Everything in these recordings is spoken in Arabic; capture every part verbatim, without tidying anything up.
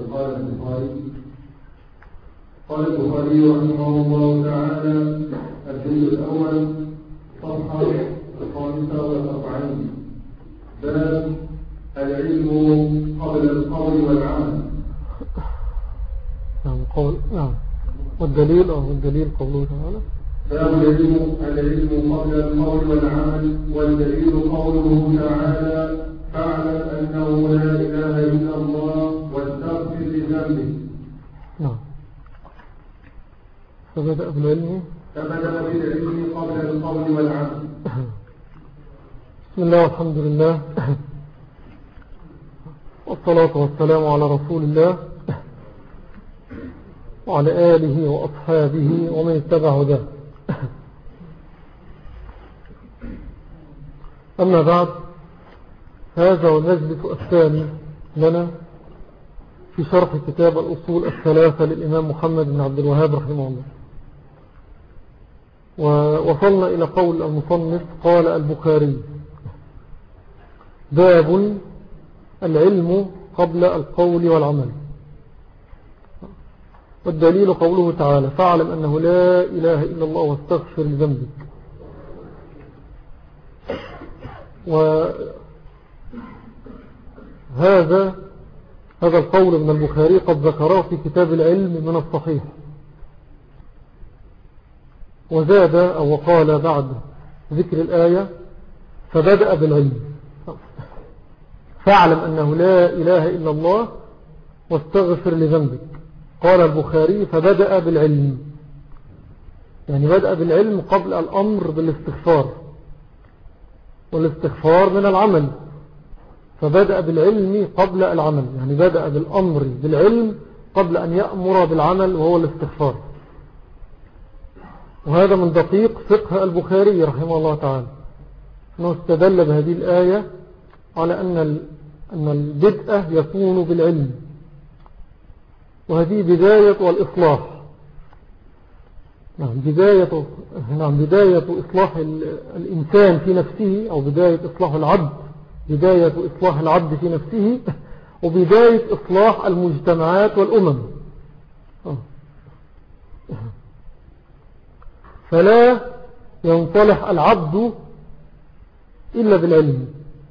قال البخاري قال البخاري رحمه الله تعالى: الجزء الأول صفحة الخامسة والأربعين، باب العلم قبل القول والعمل. نعم قول نعم والدليل أو الدليل قوله تعالى: باب العلم العلم قبل القول والعمل، والدليل قوله تعالى: فاعلم أنه لا إله إلا الله واستغفر لذنبك. نعم. فبدأ بالعلم فبدأ بالعلم قبل القول والعمل. بسم الله والحمد لله والصلاة والسلام على رسول الله وعلى آله وأصحابه ومن اتبع هداه. أما بعد، هذا هو المجلس الثاني لنا في شرح كتاب الأصول الثلاثة للإمام محمد بن عبد الوهاب رحمه الله. ووصلنا إلى قول المصنف: قال البخاري: باب العلم قبل القول والعمل. والدليل قوله تعالى: فاعلم أنه لا إله إلا الله واستغفر لذنبك. وهذا هذا القول من البخاري قد ذكره في كتاب العلم من الصحيح، وزاد أو قال بعد ذكر الآية: فبدأ بالعلم. فاعلم أنه لا إله إلا الله واستغفر لذنبك. قال البخاري: فبدأ بالعلم، يعني بدأ بالعلم قبل الأمر بالاستغفار، والاستغفار من العمل، فبدأ بالعلم قبل العمل، يعني بدأ بالأمر بالعلم قبل أن يأمر بالعمل وهو الاستغفار. وهذا من دقيق فقه البخاري رحمه الله تعالى، أنه استدل بهذه الآية على أن أن البدء يكون بالعلم، وهذه بداية والإصلاح. نعم بداية, نعم بداية إصلاح الإنسان في نفسه، أو بداية إصلاح العبد، بداية إصلاح العبد في نفسه، وبداية إصلاح المجتمعات والأمم. فلا ينصلح العبد إلا بالعلم،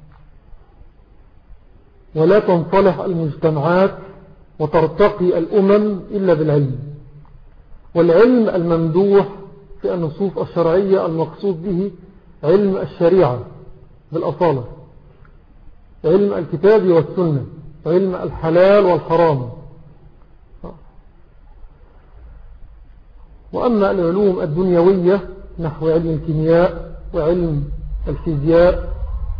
ولا تنصلح المجتمعات وترتقي الأمم إلا بالعلم. والعلم الممدوح في النصوص الشرعية المقصود به علم الشريعة بالأصالة، علم الكتاب والسنة، علم الحلال والحرام. وأما العلوم الدنيوية نحو علم الكيمياء وعلم الفيزياء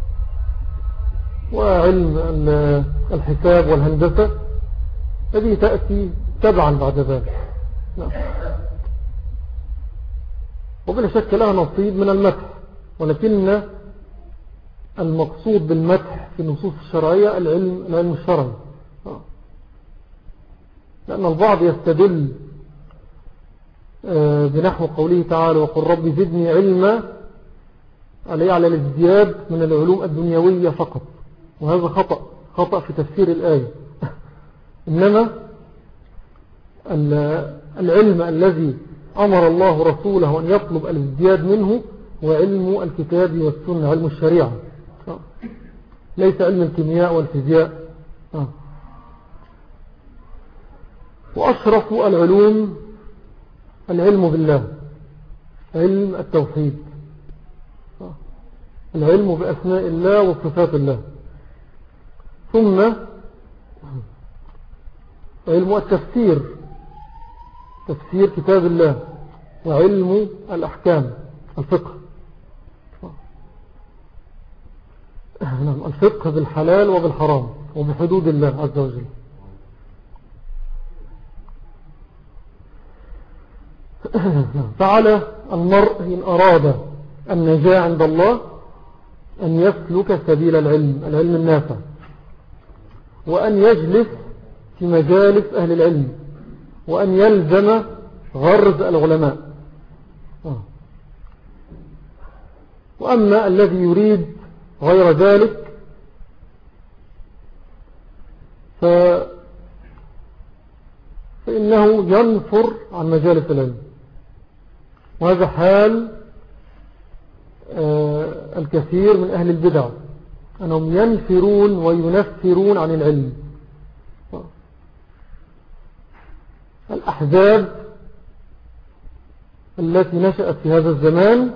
وعلم الحساب والهندسة، هذه تأتي تبعا بعد ذلك. نعم. وبلا شك لها نصيب من المدح، ولكن المقصود بالمدح في النصوص الشرعية العلم, العلم الشرعي، لأن البعض يستدل بنحو قوله تعالى: وقل رب زدني علما، عليه على الازدياد من العلوم الدنيوية فقط، وهذا خطأ خطأ في تفسير الآية. إنما العلم الذي أمر الله رسوله أن يطلب الازدياد منه هو علم الكتاب والسنة، علم الشريعة، ليس علم الكيمياء والفيزياء. وأشرف العلوم العلم بالله، علم التوحيد، العلم بأسماء الله وصفات الله، ثم علم التفسير، تفسير كتاب الله، وعلم الأحكام، الفقه، الفقه بالحلال وبالحرام وبحدود الله عز وجل. فعلى المرء إن أراد النجاة عند الله أن يسلك سبيل العلم، العلم النافع، وأن يجلس في مجالس أهل العلم، وأن يلزم غرز العلماء. وأما الذي يريد غير ذلك فإنه ينفر عن مجالس العلم. وهذا حال الكثير من أهل البدع، أنهم ينفرون وينفرون عن العلم. الأحزاب التي نشأت في هذا الزمان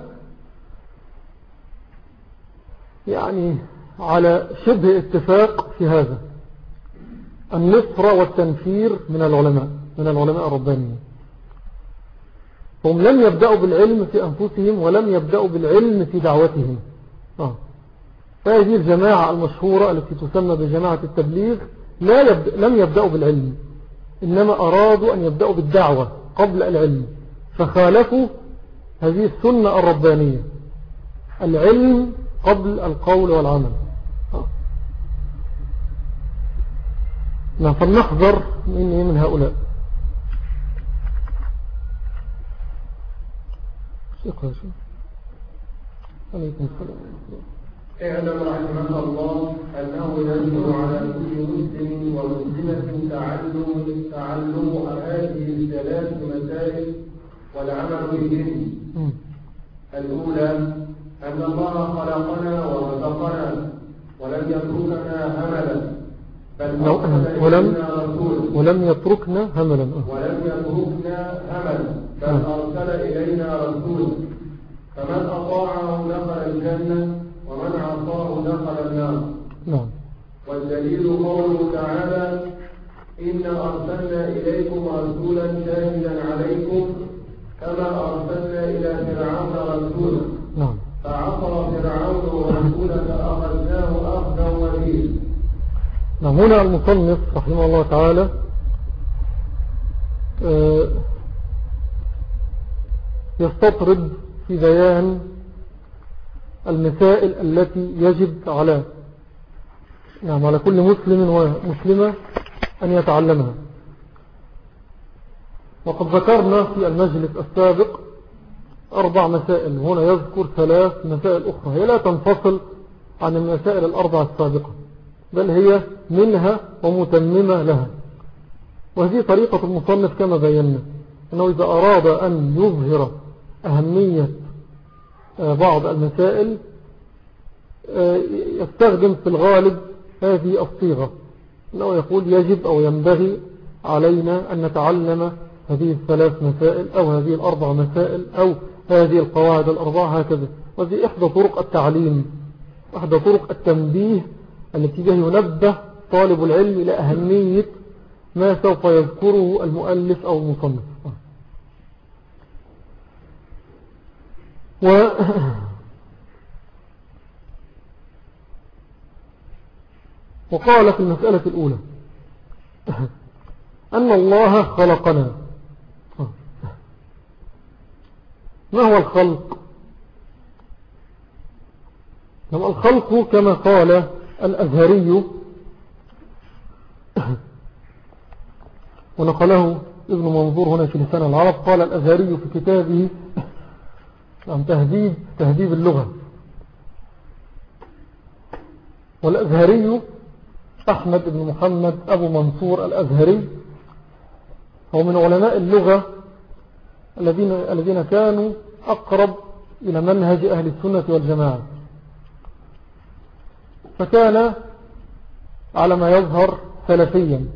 يعني على شبه اتفاق في هذا، النفر والتنفير من العلماء من العلماء الربانيين. هم لم يبدأوا بالعلم في أنفسهم ولم يبدأوا بالعلم في دعوتهم. آه. فهذه الجماعة المشهورة التي تسمى بجماعة التبليغ لا يبدأ لم يبدأوا بالعلم، إنما أرادوا أن يبدأوا بالدعوة قبل العلم، فخالفوا هذه السنة الربانية، العلم قبل القول والعمل. آه. فلنحذر من من هؤلاء. عليكم السلام. اعلم رحمك الله أنه يجب على كل مسلم ومسلمة تعلم تعلم هذه الثلاث مسائل والعمل بهن. الأولى أن الله خلقنا ورزقنا ولم يتركنا هملا، بل ولم ولم يتركنا هملا ولم يتركنا هملا بل أرسل إلينا رسولا، فمن أطاعه دخل الجنة ومن عصاه دخل النار. نعم. والدليل قوله تعالى: إن أرسلنا إليكم رسولا شاهدا عليكم كما أرسلنا إلى فرعون رسولا. نعم. فعصى فرعون رسولا فأخذناه أخذا وبيلا. نعم. هنا المصنف رحمه الله تعالى يستطرد في بيان المسائل التي يجب على نعم على كل مسلم ومسلمة أن يتعلمها. وقد ذكرنا في المجلس السابق أربع مسائل، هنا يذكر ثلاث مسائل أخرى هي لا تنفصل عن المسائل الأربع السابقة، بل هي منها ومتممة لها. وهذه طريقة المصنف كما بينا، أنه إذا أراد أن يظهر أهمية بعض المسائل يستخدم في الغالب هذه الصيغة، أنه يقول يجب أو ينبغي علينا أن نتعلم هذه الثلاث مسائل أو هذه الأربع مسائل أو هذه القواعد الأربعة هكذا. وهذه إحدى طرق التعليم، إحدى طرق التنبيه التي به ينبه طالب العلم إلى أهمية ما سوف يذكره المؤلف أو المصنف. و وقال في المسألة الأولى أن الله خلقنا. ما هو الخلق؟ الخلق كما قال الأزهري ونقله ابن منظور هنا في لسان العرب، قال الأزهري في كتابه عن تهذيب تهذيب اللغة، والأزهري أحمد بن محمد أبو منصور الأزهري هو من علماء اللغة الذين الذين كانوا أقرب إلى منهج أهل السنة والجماعة، فكان على ما يظهر سلفيا.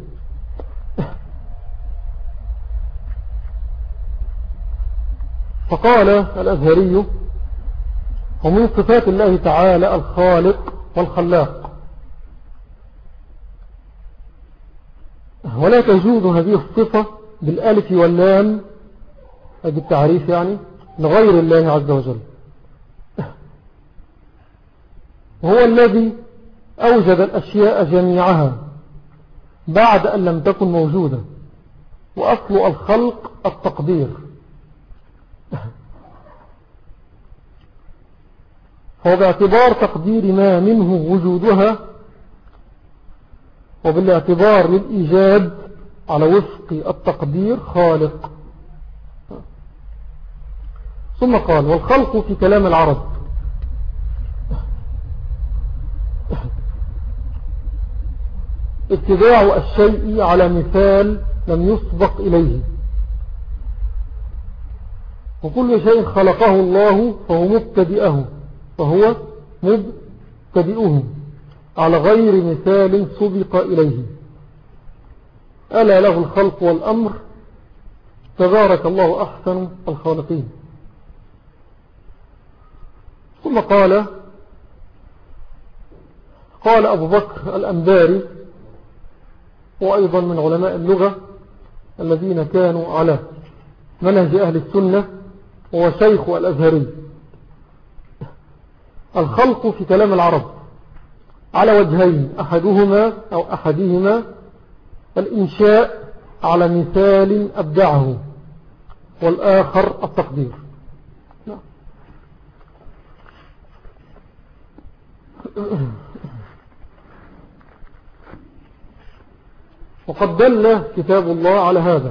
فقال الأزهري: ومن صفات الله تعالى الخالق والخلاق، ولا تجوز هذه الصفة بالالف واللام هذه التعريف يعني لغير الله عز وجل. وهو الذي أوجد الأشياء جميعها بعد أن لم تكن موجودة، وأصل الخلق التقدير. هو باعتبار تقدير ما منه وجودها وبالاعتبار للإيجاد على وفق التقدير خالق. ثم قال: والخلق في كلام العرب اتباع الشيء على مثال لم يسبق إليه. وكل شيء خلقه الله فهو مبتدئه فهو مبتدئه على غير مثال سبق إليه. ألا له الخلق والأمر تبارك الله أحسن الخالقين. ثم قال قال أبو بكر الأنباري وأيضا من علماء اللغة الذين كانوا على منهج أهل السنة هو شيخ الأزهري: الخلق في كلام العرب على وجهين، أحدهما أو أحدهما الإنشاء على مثال أبدعه، والآخر التقدير. وقد دل كتاب الله على هذا.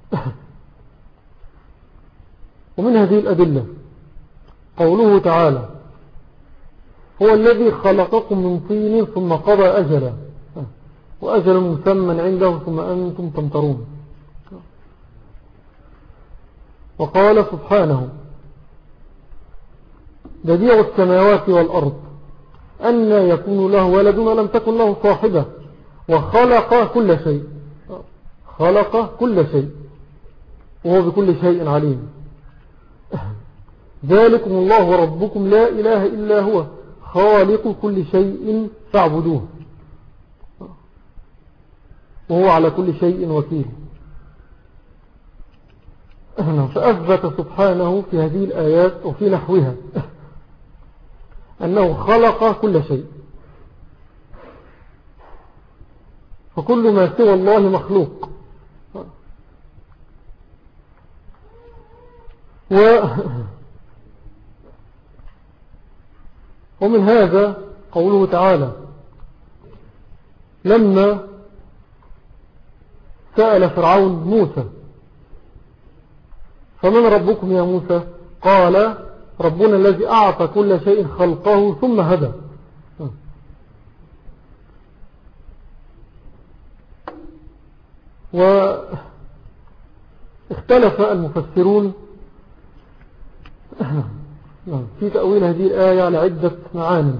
ومن هذه الأدلة قوله تعالى: هو الذي خلقكم من طين ثم قضى أجلا وأجل مسمى عنده ثم أنتم تمترون. وقال سبحانه: بديع السماوات والأرض أن يكون له ولد ولم تكن له صاحبة وخلق كل شيء خلق كل شيء وهو بكل شيء عليم. ذلكم الله ربكم لا إله إلا هو خالق كل شيء فاعبدوه وهو على كل شيء وكيل. فأثبت سبحانه في هذه الآيات وفي نحوها أنه خلق كل شيء، فكل ما سوى الله مخلوق. و ومن هذا قوله تعالى لما سأل فرعون موسى: فمن ربكم يا موسى؟ قال: ربنا الذي أعطى كل شيء خلقه ثم هدى. واختلف المفسرون في تأويل هذه الآية على عدة معاني.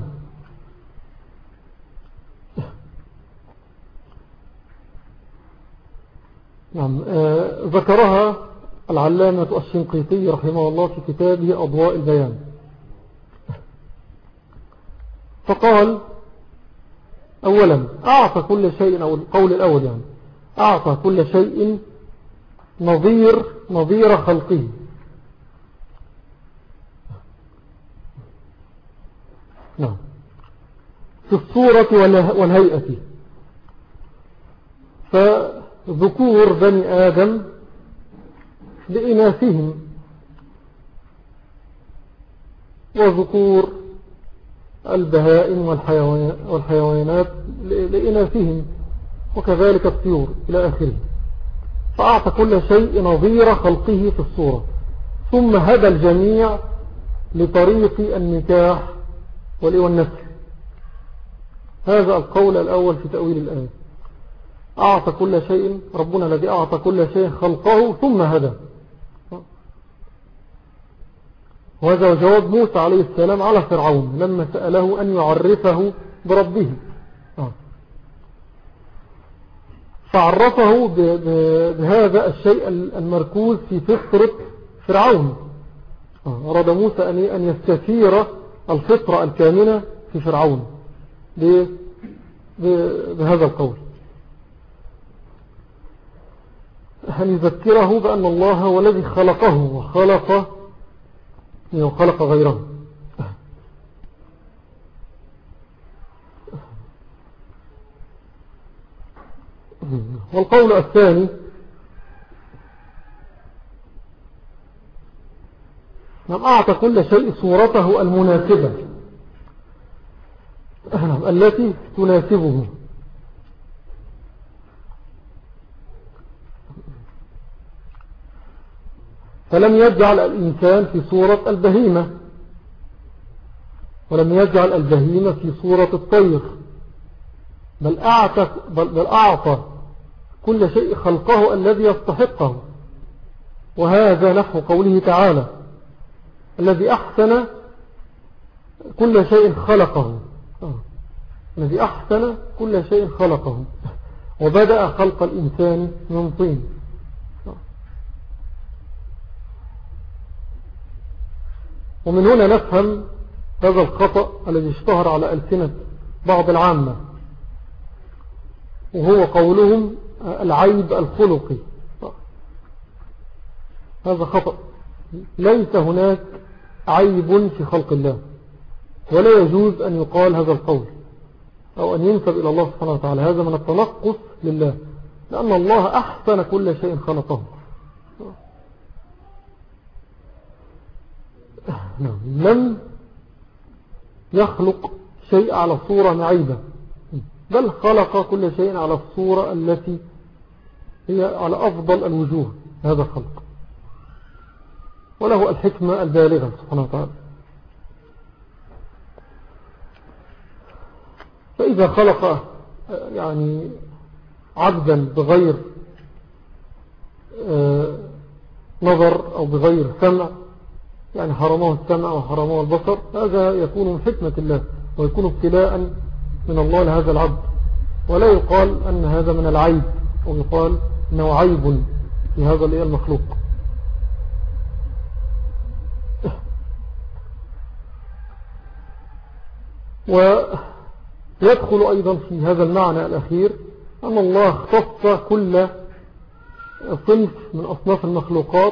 نعم، آه ذكرها العلامة الشنقيطي رحمه الله في كتابه أضواء البيان، فقال: أولا أعطى كل شيء، أو القول الأول يعني أعطى كل شيء نظير نظير خلقه. نعم، في الصورة والهيئة. فذكور بني آدم لإناثهم، وذكور البهائم والحيوانات لإناثهم، وكذلك الطيور إلى آخره. فأعطى كل شيء نظير خلقه في الصورة، ثم هدى الجميع لطريق النكاح والنسل. هذا القول الأول في تأويل الآية: أعطى كل شيء، ربنا الذي أعطى كل شيء خلقه ثم هدى. وهذا جواب موسى عليه السلام على فرعون لما سأله أن يعرفه بربه، فعرفه بهذا الشيء المركوز في فطرة فرعون. أراد موسى أن يستثير الفطرة الكامنة في فرعون بهذا القول، أن يذكره بأن الله هو الذي خلقه وخلق وخلق غيره. والقول الثاني: نعم، أعطى كل شيء صورته المناسبة التي تناسبه. فلم يجعل الإنسان في صورة البهيمة، ولم يجعل البهيمة في صورة الطير، بل أعطى, بل بل أعطى كل شيء خلقه الذي يستحقه، وهذا نحو قوله تعالى الذي أحسن كل شيء خلقه، آه. الذي أحسن كل شيء خلقه وبدأ خلق الإنسان من طين. آه. ومن هنا نفهم هذا الخطأ الذي اشتهر على ألسنة بعض العامة، وهو قولهم العيب الخلقي. آه. هذا خطأ، ليس هناك عيب في خلق الله، ولا يجوز أن يقال هذا القول أو أن ينسب إلى الله سبحانه وتعالى، هذا من التنقص لله، لأن الله أحسن كل شيء خلقه. لم يخلق شيء على صورة معيبة، بل خلق كل شيء على الصورة التي هي على أفضل الوجوه. هذا خلق، وله الحكمة البالغة سبحانه وتعالى. فإذا خلق يعني عبدا بغير نظر أو بغير سمع، يعني حرمه السمع وحرمه البصر، هذا يكون من حكمة الله ويكون ابتلاء من الله لهذا العبد، ولا يقال أن هذا من العيب أو يقال أنه عيب في هذا المخلوق. ويدخل أيضا في هذا المعنى الأخير أن الله اختص كل صنف من أصناف المخلوقات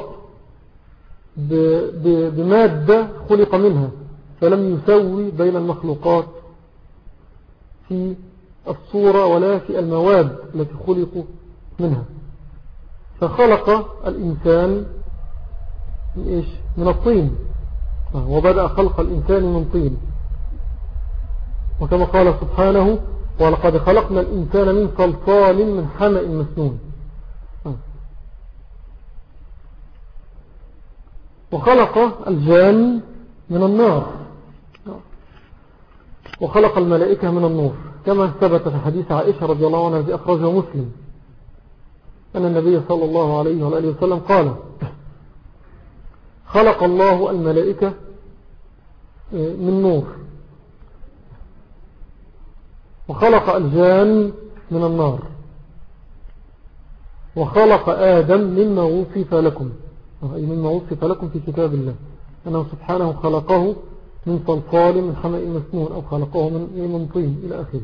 بمادة خلق منها، فلم يسوي بين المخلوقات في الصورة ولا في المواد التي خلقوا منها. فخلق الإنسان من, إيش؟ من الطين، وبدأ خلق الإنسان من طين، وكما قال سبحانه ولقد خلقنا الإنسان من صلصال من حمأ مسنون. وخلق الجان من النار، وخلق الملائكة من النور، كما ثبت في حديث عائشة رضي الله عنها الذي أخرجه مسلم أن النبي صلى الله عليه وآله وسلم قال خلق الله الملائكة من نور، وخلق الجان من النار، وخلق آدم مما وصف لكم، أي مما وصف لكم في كتاب الله أنه سبحانه خلقه من صلصال من حمأ مسنون، أو خلقه من من طين إلى آخره.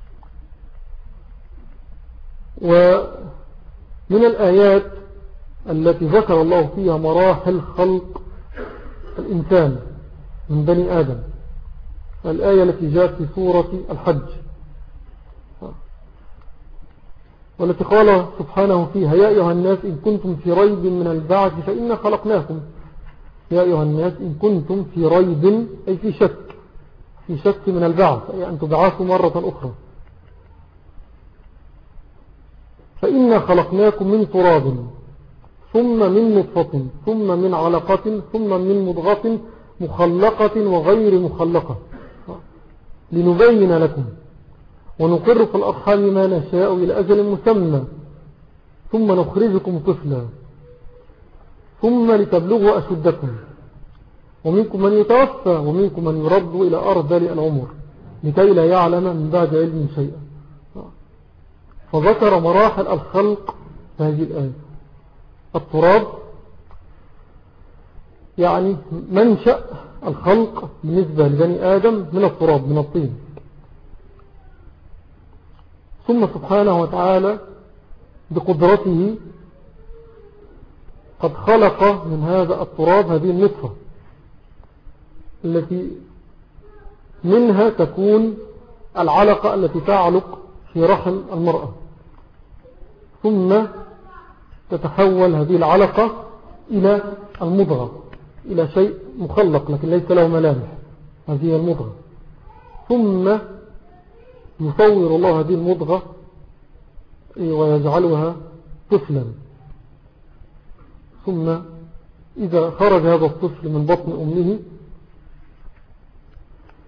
ومن الآيات التي ذكر الله فيها مراحل خلق الإنسان من بني آدم الآية التي جاءت في سورة الحج، والتي قال سبحانه فيها يا أيها الناس إن كنتم في ريب من البعث فإنا خلقناكم. يا أيها الناس إن كنتم في ريب أي في شك، في شك من البعث، أي أن تبعثوا مرة أخرى. فإنا خلقناكم من تراب ثم من نطفة ثم من علقة ثم من مضغة مخلقة وغير مخلقة لنبين لكم ونقر في الأرحام ما نشاء إلى أجل مسمى ثم نخرجكم طفلا ثم لتبلغوا أشدكم ومنكم من يتوفى ومنكم من يرد إلى أرذل العمر لكي لا يعلم من بعد علم شيئا. فذكر مراحل الخلق في هذه الآية. التراب يعني منشأ الخلق بالنسبة لبني آدم من التراب من الطين، ثم سبحانه وتعالى بقدرته قد خلق من هذا التراب هذه النطفة التي منها تكون العلقة التي تعلق في رحم المرأة، ثم تتحول هذه العلقة إلى المضغة، إلى شيء مخلق لكن ليس له ملامح، هذه المضغة، ثم يصور الله هذه المضغة ويجعلها طفلا، ثم إذا خرج هذا الطفل من بطن أمه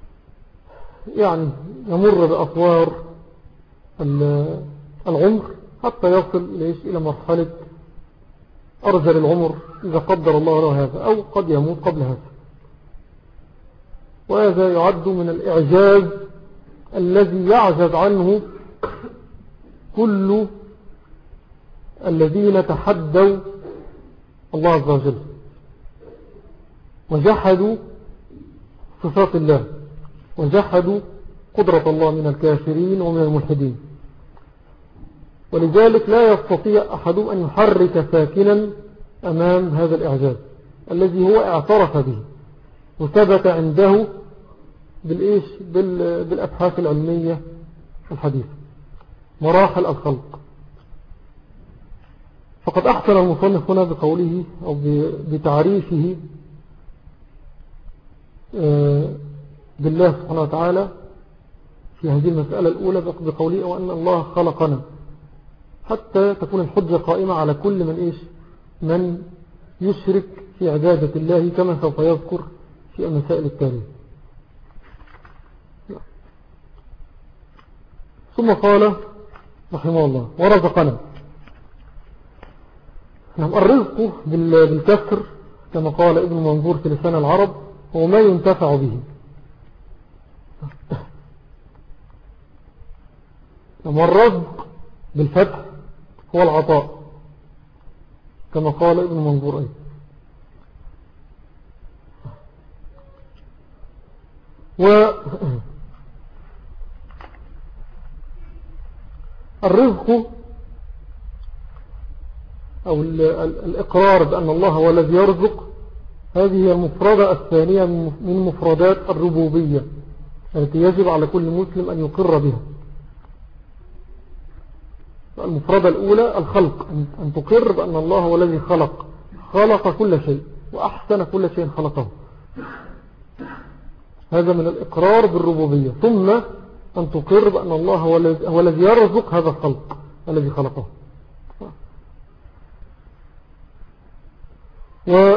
يعني يمر بأطوار العمر حتى يصل إلى مرحلة أرجل العمر إذا قدر الله له هذا، أو قد يموت قبل هذا. وهذا يعد من الإعجاز الذي يعجز عنه كل الذين تحدوا الله عز وجل وجحدوا صفات الله وجحدوا قدرة الله من الكافرين ومن الملحدين. ولذلك لا يستطيع أحدهم أن يحرك ساكنا أمام هذا الإعجاز الذي هو اعترف به وثبت عنده بالإيش بالأبحاث العلمية الحديثة، مراحل الخلق. فقد أحسن المصنف هنا بقوله أو بتعريفه بالله سبحانه وتعالى في هذه المسألة الأولى بقوله وأن الله خلقنا، حتى تكون الحجة قائمة على كل من إيش من يشرك في عبادة الله، كما سوف يذكر في المسائل التالية. ثم قال رحمه الله ورزقنا. نعم، الرزق بالكسر كما قال ابن منظور في لسان العرب هو ما ينتفع به. نعم، والرزق بالفتح هو العطاء كما قال ابن منظور أيضا. والرزق أو الإقرار بأن الله هو الذي يرزق، هذه هي المفردة الثانية من مفردات الربوبية التي يجب على كل مسلم أن يقر بها. المفردة الأولى الخلق، أن تقر بأن الله هو الذي خلق خلق كل شيء وأحسن كل شيء خلقه، هذا من الإقرار بالربوبية. ثم أن تقر بأن الله هو الذي يرزق هذا الخلق الذي خلقه. و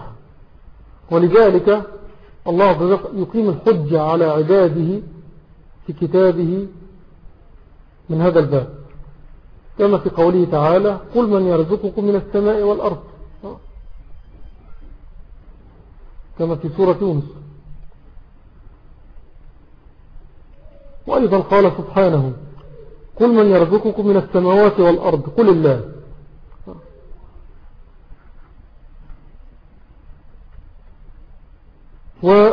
ولذلك الله عز وجل يقيم الحجة على عباده في كتابه من هذا الباب، كما في قوله تعالى قل من يرزقكم من السماء والأرض، كما في سورة يونس. وأيضا قال سبحانه قل من يرزقكم من السماوات والأرض قل الله. و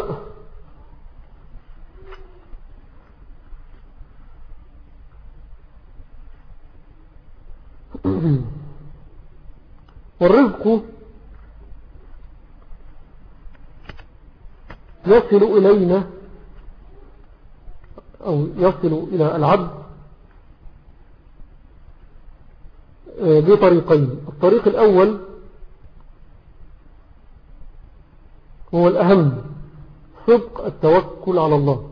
والرزق يصل إلينا أو يصل إلى العبد بطريقين. الطريق الأول هو الأهم، صدق التوكل على الله،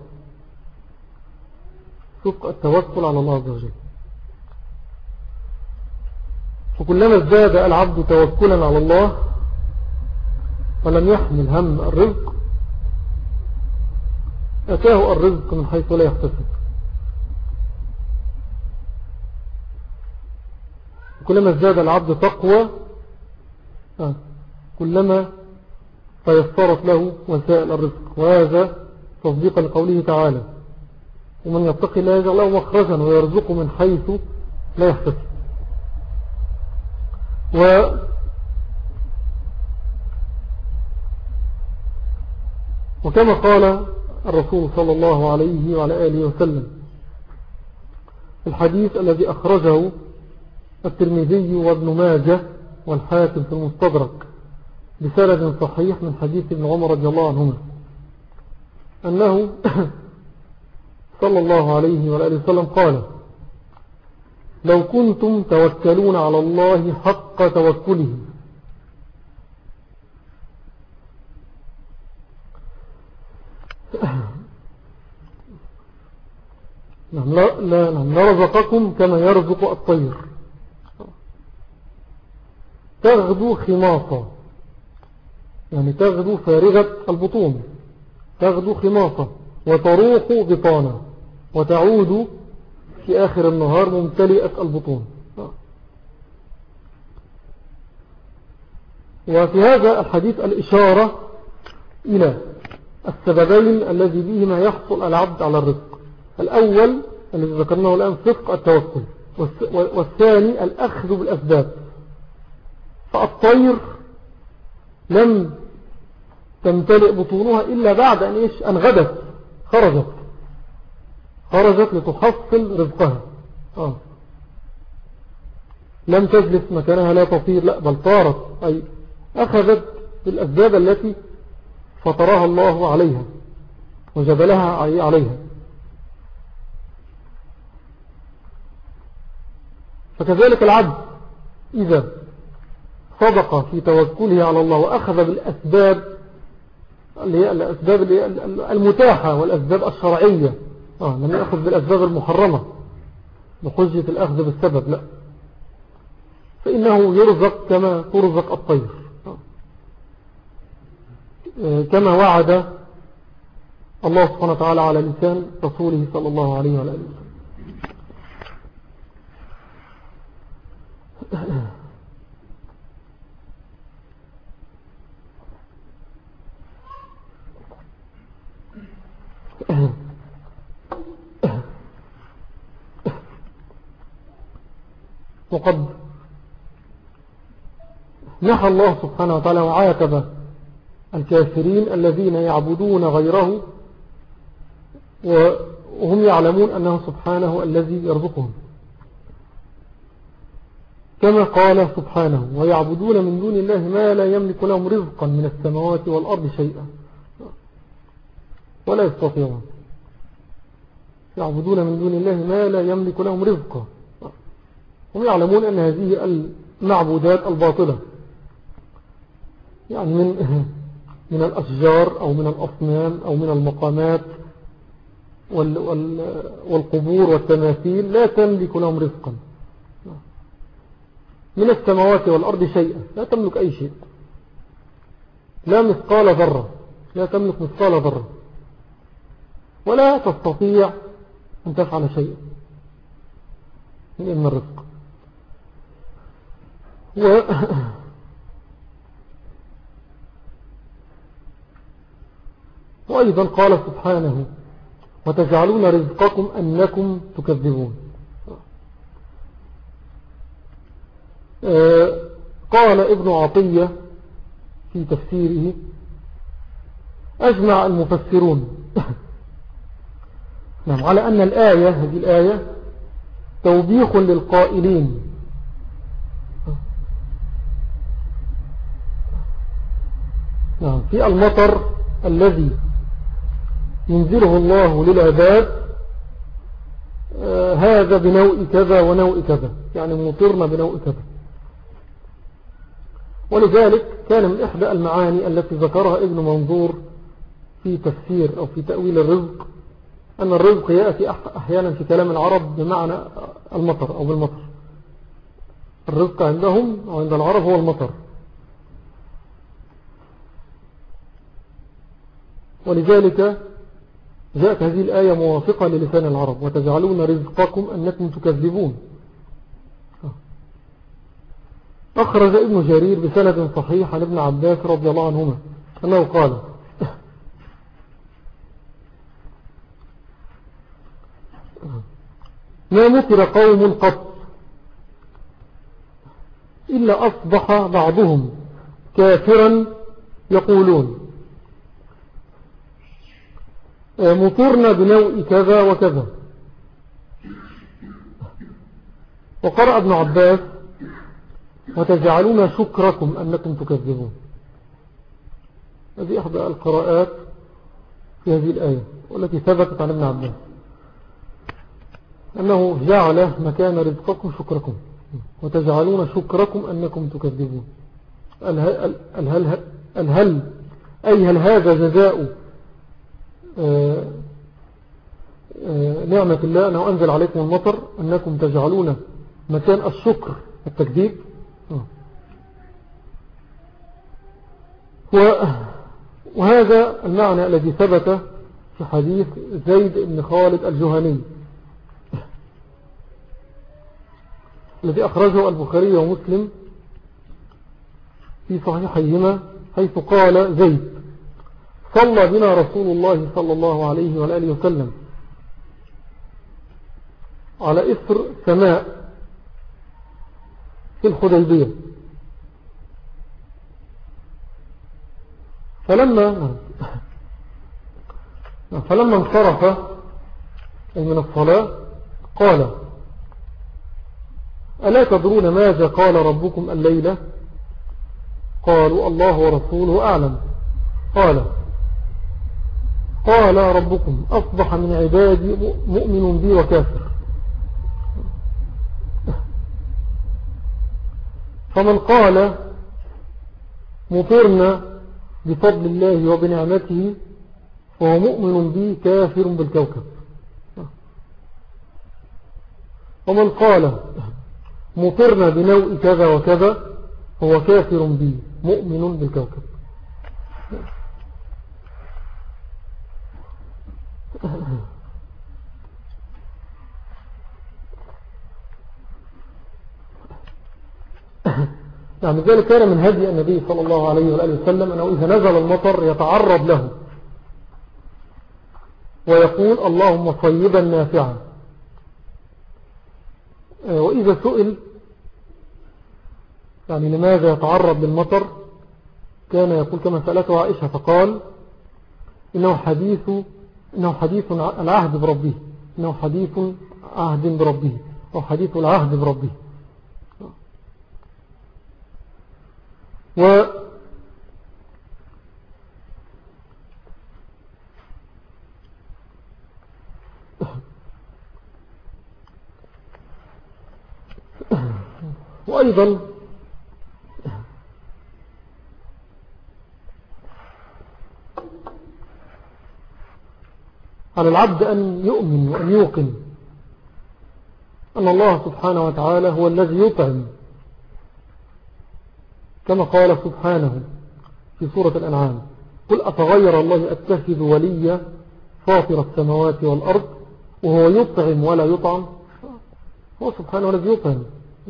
صدق التوكل على الله عز وجل. فكلما ازداد العبد توكلا على الله ولم يحمل هم الرزق أتاه الرزق من حيث لا يحتسب. كلما ازداد العبد تقوى كلما تيسرت له وسائل الرزق، وهذا تصديقا لقوله تعالى ومن يتق الله يجعل له مخرجا ويرزقه من حيث لا يحتسب. و وكما قال الرسول صلى الله عليه وعلى آله وسلم الحديث الذي أخرجه الترمذي وابن ماجه والحاكم في المستدرك بسند صحيح من حديث ابن عمر رضي الله عنهما أنه صلى الله عليه وعلى آله وسلم قال لو كنتم توكلون على الله حق توكله لرزقكم كما يرزق الطير تغدو خماصة، يعني تغدو فارغة البطون، تغدو خماصة وتروح بطانة وتعود في آخر النهار ممتلئة البطون. وفي هذا الحديث الإشارة إلى السببين الذي بهما يحصل العبد على الرزق. الأول الذي ذكرناه الآن صدق التوكل، والثاني الأخذ بالأسباب. فالطير لم تمتلئ بطونها إلا بعد أن, إيش؟ أن غدت، خرجت خرجت لتحصل رزقها. آه. لم تجلس مكانها لا تطير، لا بل طارت، أي أخذت بالأسباب التي فطرها الله عليها وجبلها عليها. فكذلك العبد إذا صدق في توكله على الله وأخذ بالأسباب الأسباب المتاحة والأسباب الشرعية، آه لم يأخذ بالأسباب المحرمة بحجة الأخذ بالسبب، لا، فإنه يرزق كما ترزق الطير، آه كما وعد الله سبحانه وتعالى على لسان رسوله صلى الله عليه وآله وسلم. وقد نحى الله سبحانه وتعالى وعاتب الكافرين الذين يعبدون غيره وهم يعلمون أنه سبحانه الذي يرزقهم، كما قال سبحانه: ويعبدون من دون الله ما لا يملك لهم رزقا من السماوات والأرض شيئا ولا يستطيعون. يعبدون من دون الله ما لا يملك لهم رزقا، هم يعلمون أن هذه المعبودات الباطلة، يعني من من الأشجار أو من الأصنام أو من المقامات والقبور والتماثيل، لا تملك لهم رزقا من السماوات والأرض شيئا، لا تملك أي شيء، لا مثقال ذرة، لا تملك مثقال ذرة، ولا تستطيع أن تفعل شيئا من الرزق. و وأيضا قال سبحانه: وتجعلون رزقكم أنكم تكذبون. قال ابن عطية في تفسيره: أجمع المفسرون نعم على أن الآية هذه الآية توبيخ للقائلين نعم في المطر الذي ينزله الله للعباد، آه هذا بنوء كذا ونوء كذا، يعني مطرنا بنوء كذا. ولذلك كان من إحدى المعاني التي ذكرها ابن منظور في تفسير أو في تأويل الرزق أن الرزق يأتي أحيانا في كلام العرب بمعنى المطر أو بالمطر. الرزق عندهم أو عند العرب هو المطر، ولذلك جاءت هذه الآية موافقة للسان العرب: وتجعلون رزقكم أنكم تكذبون. أخرج ابن جرير بسند صحيح عن ابن عباس رضي الله عنهما أنه قال: ما مطر قوم قط إلا أصبح بعضهم كافرا يقولون مطرنا بنوء كذا وكذا. وقرأ ابن عباس: وتجعلون شكركم أنكم تكذبون. هذه إحدى القراءات في هذه الآية والتي ثبتت عن ابن عباس أنه جعل مكان رزقكم شكركم، وتجعلون شكركم أنكم تكذبون. الهل, الهل, الهل أي هل هذا جزاء آه آه نعمة الله أنه أنزل عليكم المطر أنكم تجعلون مكان الشكر التكذيب؟ وهذا المعنى الذي ثبت في حديث زيد بن خالد الجهني الذي أخرجه البخاري ومسلم في صحيحيهما حيث قال زيد: صلى بنا رسول الله صلى الله عليه وآله وسلم على إثر سماء في الحديبية، فلما فلما انصرف من الصلاة قال: ألا تدرون ماذا قال ربكم الليلة؟ قالوا: الله ورسوله أعلم. قال قال ربكم: أصبح من عبادي مؤمن بي وكافر، فمن قال مطرنا بفضل الله وبنعمته فهو مؤمن بي كافر بالكوكب، ومن قال مطرنا بنوء كذا وكذا هو كافر بي مؤمن بالكوكب. يعني ذلك كان من هدي النبي صلى الله عليه وآله وسلم أنه إذا نزل المطر يتعرض له ويقول: اللهم صيبا نافعا. وإذا سئل يعني لماذا يتعرض للمطر كان يقول كما سألته عائشة فقال: إنه حديث إنه حديث العهد بربه، إنه حديث عهد بربه أو حديث العهد بربه. و وأيضا على العبد أن يؤمن وأن يوقن أن الله سبحانه وتعالى هو الذي يطعم، كما قال سبحانه في سورة الأنعام: قل أفغير الله أتخذ وليا فاطر السماوات والأرض وهو يطعم ولا يطعم. هو سبحانه الذي يطعم.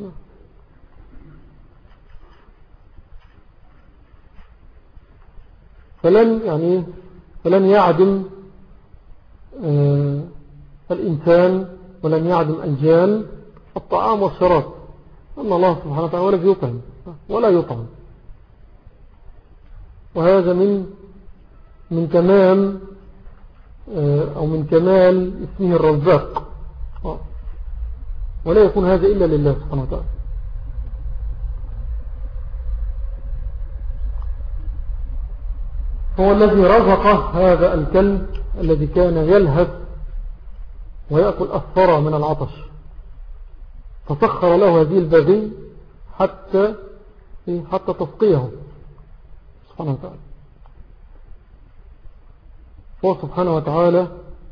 فلن يعني فلن يعدم آه الإنسان ولن يعدم الجان الطعام والشراب، أن الله سبحانه وتعالى هو الذي يطعم ولا يطعم. وهذا من من تمام آه أو من كمال اسمه الرزاق، ولا يكون هذا إلا لله سبحانه وتعالى. هو الذي رزق هذا الكلب الذي كان يلهث ويأكل الثرى من العطش، فسخر له هذه البغي حتى حتى تسقيه سبحانه وتعالى. هو سبحانه وتعالى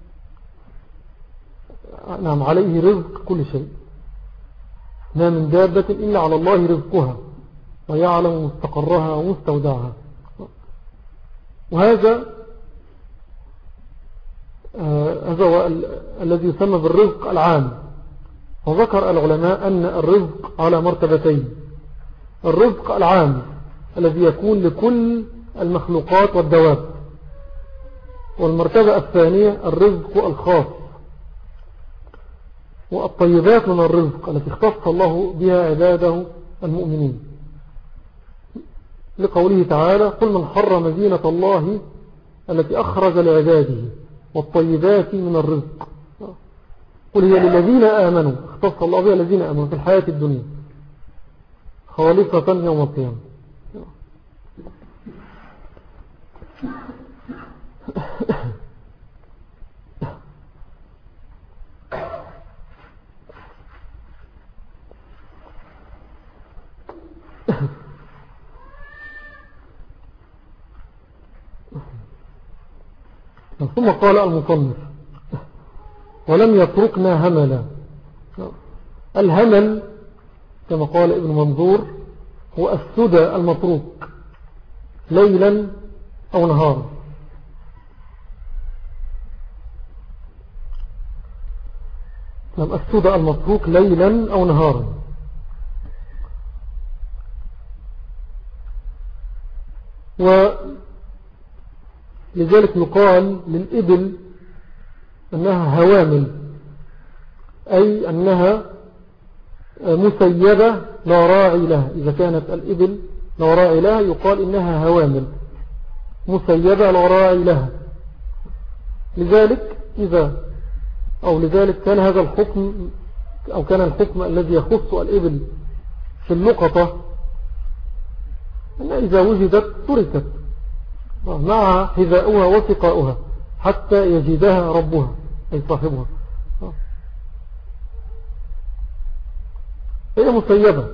نعم عليه رزق كل شيء، ما من دابة إلا على الله رزقها ويعلم مستقرها ومستودعها. وهذا آه هذا هو الذي يسمى بالرزق العام. وذكر العلماء أن الرزق على مرتبتين: الرزق العام الذي يكون لكل المخلوقات والدواب، والمرتبة الثانية الرزق الخاص والطيبات من الرزق التي اختص الله بها عباده المؤمنين، لقوله تعالى: قل من حرم زينة الله التي أخرج لعباده والطيبات من الرزق قل هي للذين آمنوا، اختص الله بها الذين آمنوا في الحياة الدنيا خالصة يوم القيامة. ثم قال المصنف: ولم يتركنا هملا. الهمل كما قال ابن منظور هو السدى المتروك ليلا أو نهارا. السدى المتروك ليلا أو نهارا. ولذلك يقال للإبل أنها هوامل، أي أنها مسيبة لا راعي لها. إذا كانت الإبل لا راعي لها يقال إنها هوامل مسيبة لا راعي لها. لذلك إذا أو لذلك كان هذا الحكم أو كان الحكم الذي يخص الإبل في اللقطة أن إذا وجدت تركت مع حذاؤها وثقاؤها حتى يجدها ربها أي صاحبها، هي مسيبة.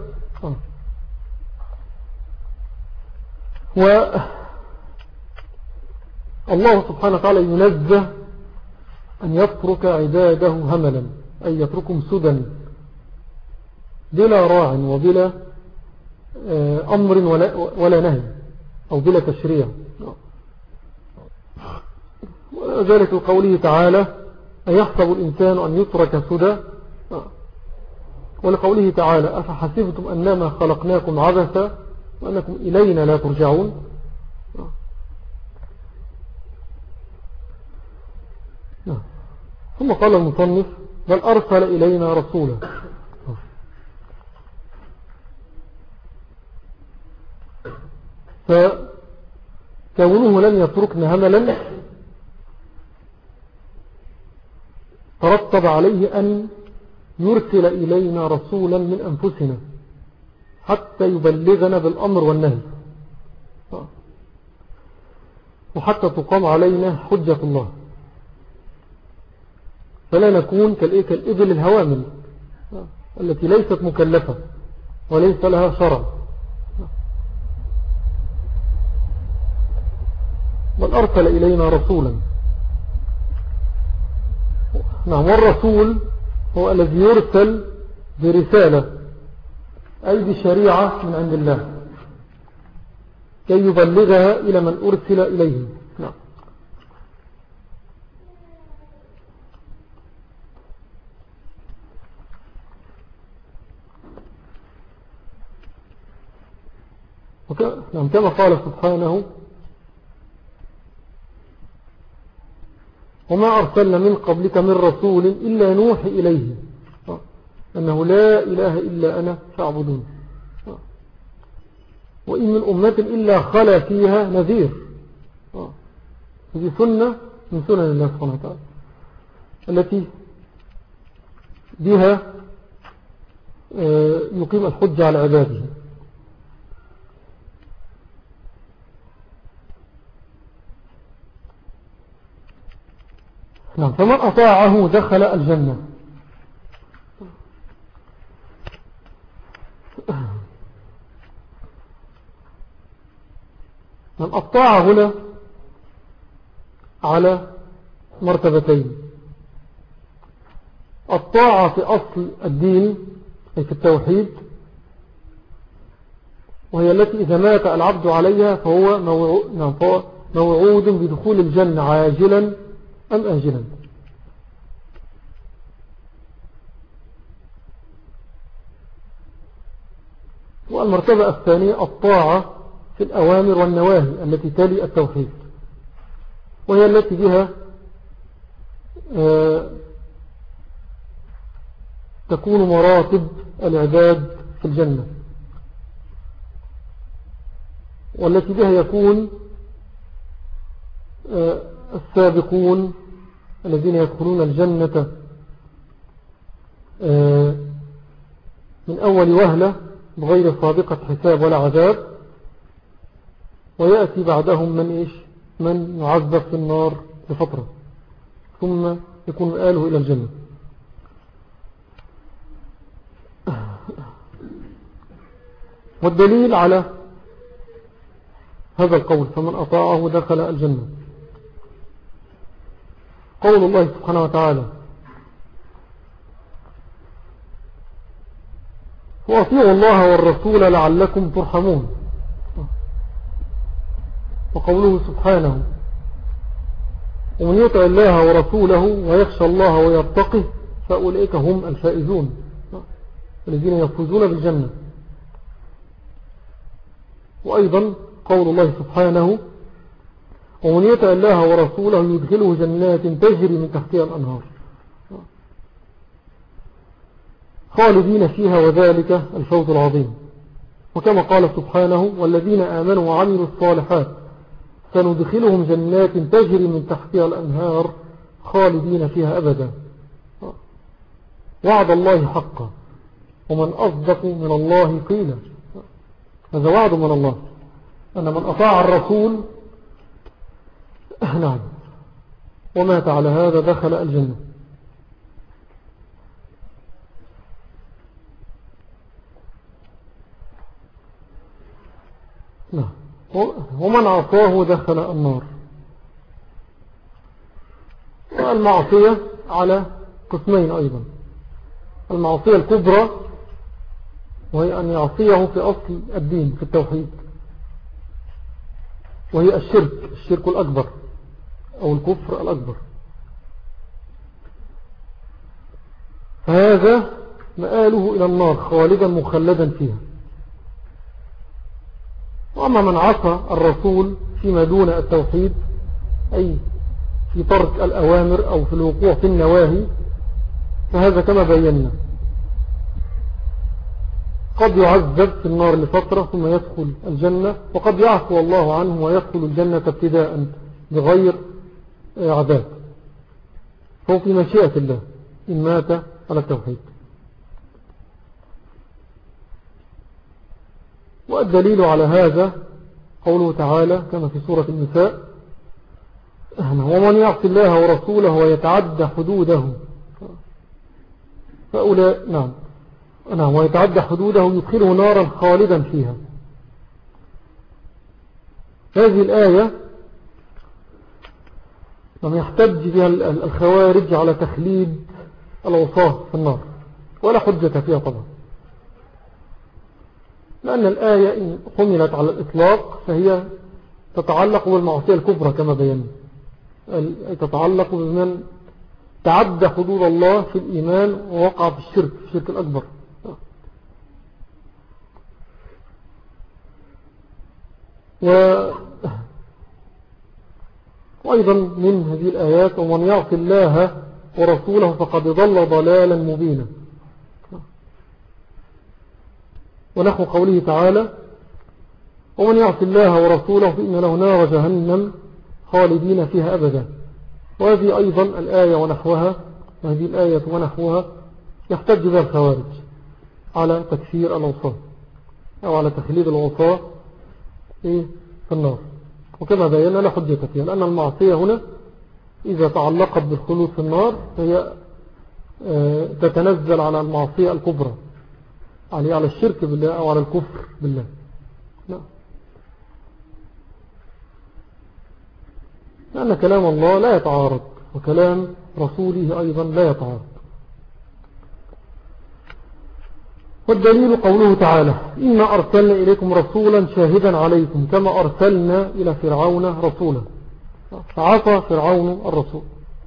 والله سبحانه وتعالى ينزه أن يترك عباده هملا، أي يتركهم سدى بلا راع وبلا أمر ولا, ولا نهي أو بلا تشريع. وذلك قوله تعالى أيحسب الإنسان أن يترك سدى، ولقوله تعالى أفحسبتم أنما خلقناكم عبثا وأنكم إلينا لا ترجعون. ثم قال المصنف بل أرسل إلينا رسولا. فكونه لم يتركنا هملا ترتب عليه أن يرسل إلينا رسولا من أنفسنا حتى يبلغنا بالأمر والنهي وحتى تقام علينا حجة الله، فلا نكون كالإبل الهوامل التي ليست مكلفة وليس لها شرع. بل أرسل إلينا رسولا. نعم، والرسول هو الذي يرسل برسالة أي بشريعة من عند الله كي يبلغها إلى من أرسل إليه. نعم. نعم كما قال سبحانه وما أرسلنا من قبلك من رسول إلا نوحي إليه أنه لا إله إلا أنا فاعبدون وإن من أمة إلا خلا فيها نذير. هذه سنة من سنن الله سبحانه وتعالى التي بها يقيم الحجة على عباده. نعم، فمن أطاعه دخل الجنة. من أطاع هنا على مرتبتين: الطاعة في أصل الدين أي في التوحيد، وهي التي إذا مات العبد عليها فهو موعود بدخول الجنة عاجلا أم آجلا. والمرتبة الثانية الطاعة في الأوامر والنواهي التي تلي التوحيد، وهي التي بها تكون مراتب العباد في الجنة، والتي بها يكون السابقون الذين يدخلون الجنة من أول وهلة بغير سابقة حساب ولا عذاب، ويأتي بعدهم من إيش من يعذب في النار لفترة ثم يكون آله إلى الجنة. والدليل على هذا القول فمن أطاعه دخل الجنة قول الله سبحانه وتعالى وأطيعوا الله والرسول لعلكم ترحمون، وقوله سبحانه ومن يطع الله ورسوله ويخشى الله ويتقه فأولئك هم الفائزون الذين يفوزون بالجنة. وأيضا قول الله سبحانه ومن يطع الله ورسوله يدخله جنات تجري من تحتها الأنهار خالدين فيها وذلك الفوز العظيم. وكما قال سبحانه والذين آمنوا وعملوا الصالحات سندخلهم جنات تجري من تحتها الأنهار خالدين فيها أبدا وعد الله حقا ومن أصدق من الله قيلا. هذا وعد من الله أن من أطاع الرسول نعم ومات على هذا دخل الجنة. نعم ومن عصاه دخل النار. والمعصية على قسمين أيضا. المعصية الكبرى وهي أن يعصيه في أصل الدين في التوحيد وهي الشرك الشرك الأكبر أو الكفر الأكبر. فهذا مآله إلى النار خالدا مخلدا فيها. وأما من عصى الرسول فيما دون التوحيد أي في ترك الأوامر أو في الوقوع في النواهي فهذا كما بينا قد يعذب في النار لفترة ثم يدخل الجنة وقد يعفو الله عنه ويدخل الجنة ابتداء بغير عذاب فهو في مشيئة الله إن مات على التوحيد. والدليل على هذا قوله تعالى كما في سورة النساء ومن يعصي الله ورسوله ويتعدى حدوده فأولاء نعم نعم ويتعدى حدوده يدخله نارا خالدا فيها. هذه الآية لم يحتج بها الخوارج على تخليد العصاة في النار ولا حجة فيها طبعا لأن الآية إن حملت على الإطلاق فهي تتعلق بالمعصية الكبرى كما بينا تتعلق بمن تعدى حدود الله في الإيمان ووقع في الشرك في الشرك الأكبر. و... وأيضا من هذه الآيات ومن يعصي الله ورسوله فقد ضل ضلالا مبينا ونحو قوله تعالى ومن يعصي الله ورسوله فإن له نار جهنم خالدين فيها أبدا. وهذه أيضا الآية ونحوها وهذه الآية ونحوها يحتج بها الخوارج على تكفير العصاة أو على تخليد العصاة في النار وكما بينا لا حجة فيها لأن المعصية هنا إذا تعلقت بالخلود في النار فهي تتنزل على المعصية الكبرى على على الشرك بالله أو على الكفر بالله. لا. لأن كلام الله لا يتعارض وكلام رسوله أيضا لا يتعارض. والدليل قوله تعالى إنا أرسلنا إليكم رسولا شاهدا عليكم كما أرسلنا إلى فرعون رسولا فعصى فرعون الرسول.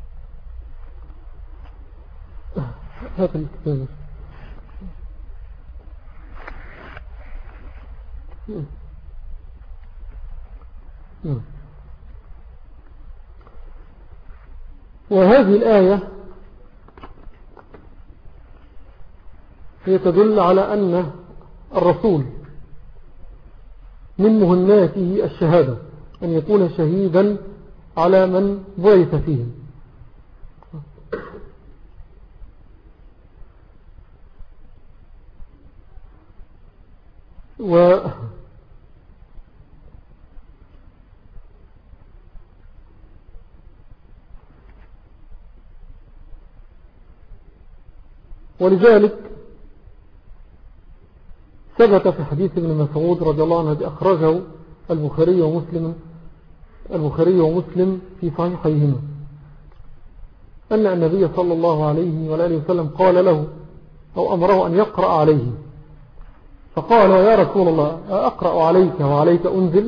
هذا الكتاب وهذه الآية هي تدل على أن الرسول من مهماته الشهادة أن يكون شهيدا على من بعث فيه. و ولذلك ثبت في حديث ابن مسعود رضي الله عنه الذي أخرجه البخاري ومسلم البخاري ومسلم في صحيحيهما أن النبي صلى الله عليه وآله وسلم قال له أو أمره أن يقرأ عليه فقال يا رسول الله أقرأ عليك وعليك أنزل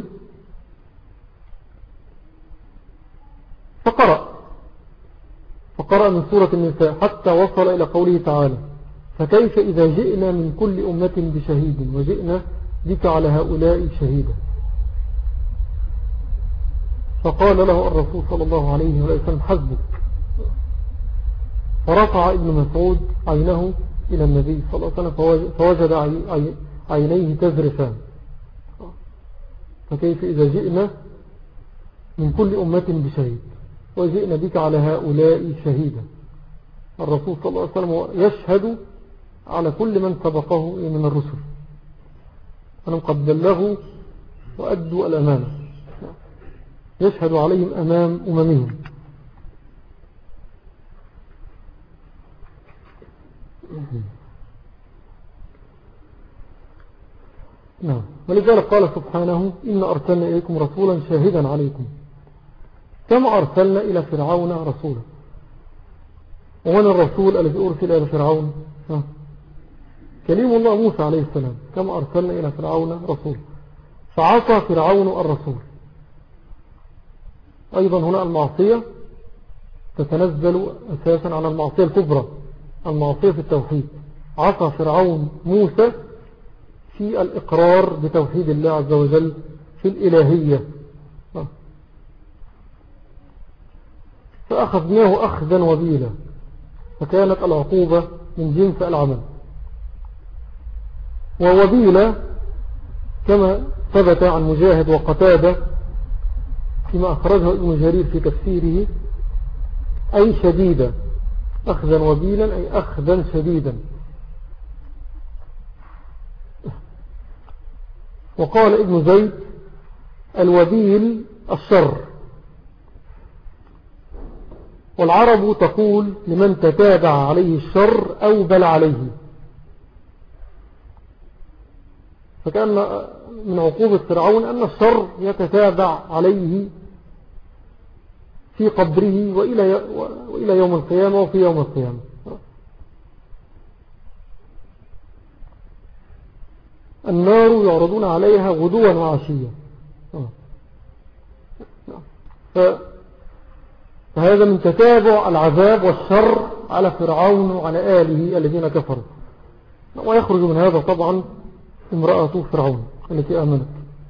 فقرأ فقرأ من سورة النساء حتى وصل إلى قوله تعالى فكيف إذا جئنا من كل أمة بشهيد وجئنا بك على هؤلاء شهيدا. فقال له الرسول صلى الله عليه وسلم حسبك. فرفع ابن مسعود عينه إلى النبي صلى الله عليه وسلم فوجد عينيه تذرفان. فكيف إذا جئنا من كل أمة بشهيد وجئنا بك على هؤلاء شهيدا. الرسول صلى الله عليه وسلم يشهد على كل من سبقه من الرسل أنهم قد بلغوا وأدوا الأمانة، يشهد عليهم أمام أممهم. نعم. ولذلك قال سبحانه إن أرسلنا إليكم رسولا شاهدا عليكم كما أرسلنا إلى فرعون رسولا. ومن الرسول الذي أرسل إلى فرعون؟ ها. كليم الله موسى عليه السلام كما أرسلنا إلى فرعون رسولا فعصى فرعون الرسول. أيضا هنا المعصية تتنزل أساسا على المعصية الكبرى، المعصية في التوحيد. عصى فرعون موسى في الإقرار بتوحيد الله عز وجل في الإلهية، فأخذناه أخذا وبيلا، فكانت العقوبة من جنس العمل. ووبيلا كما ثبت عن مجاهد وقتادة فيما أخرجه ابن جرير في تفسيره أي شديدا، أخذا وبيلا أي أخذا شديدا. وقال ابن زيد الوبيل الشر. والعرب تقول لمن تتابع عليه الشر أو بل عليه. فكان من عقوبة فرعون أن الشر يتتابع عليه في قبره وإلى, وإلى يوم القيامة وفي يوم القيامة. النار يعرضون عليها غدوا وعشيا. فهذا من تتابع العذاب والشر على فرعون وعلى آله الذين كفروا. ويخرج من هذا طبعا امرأة فرعون التي آمنت.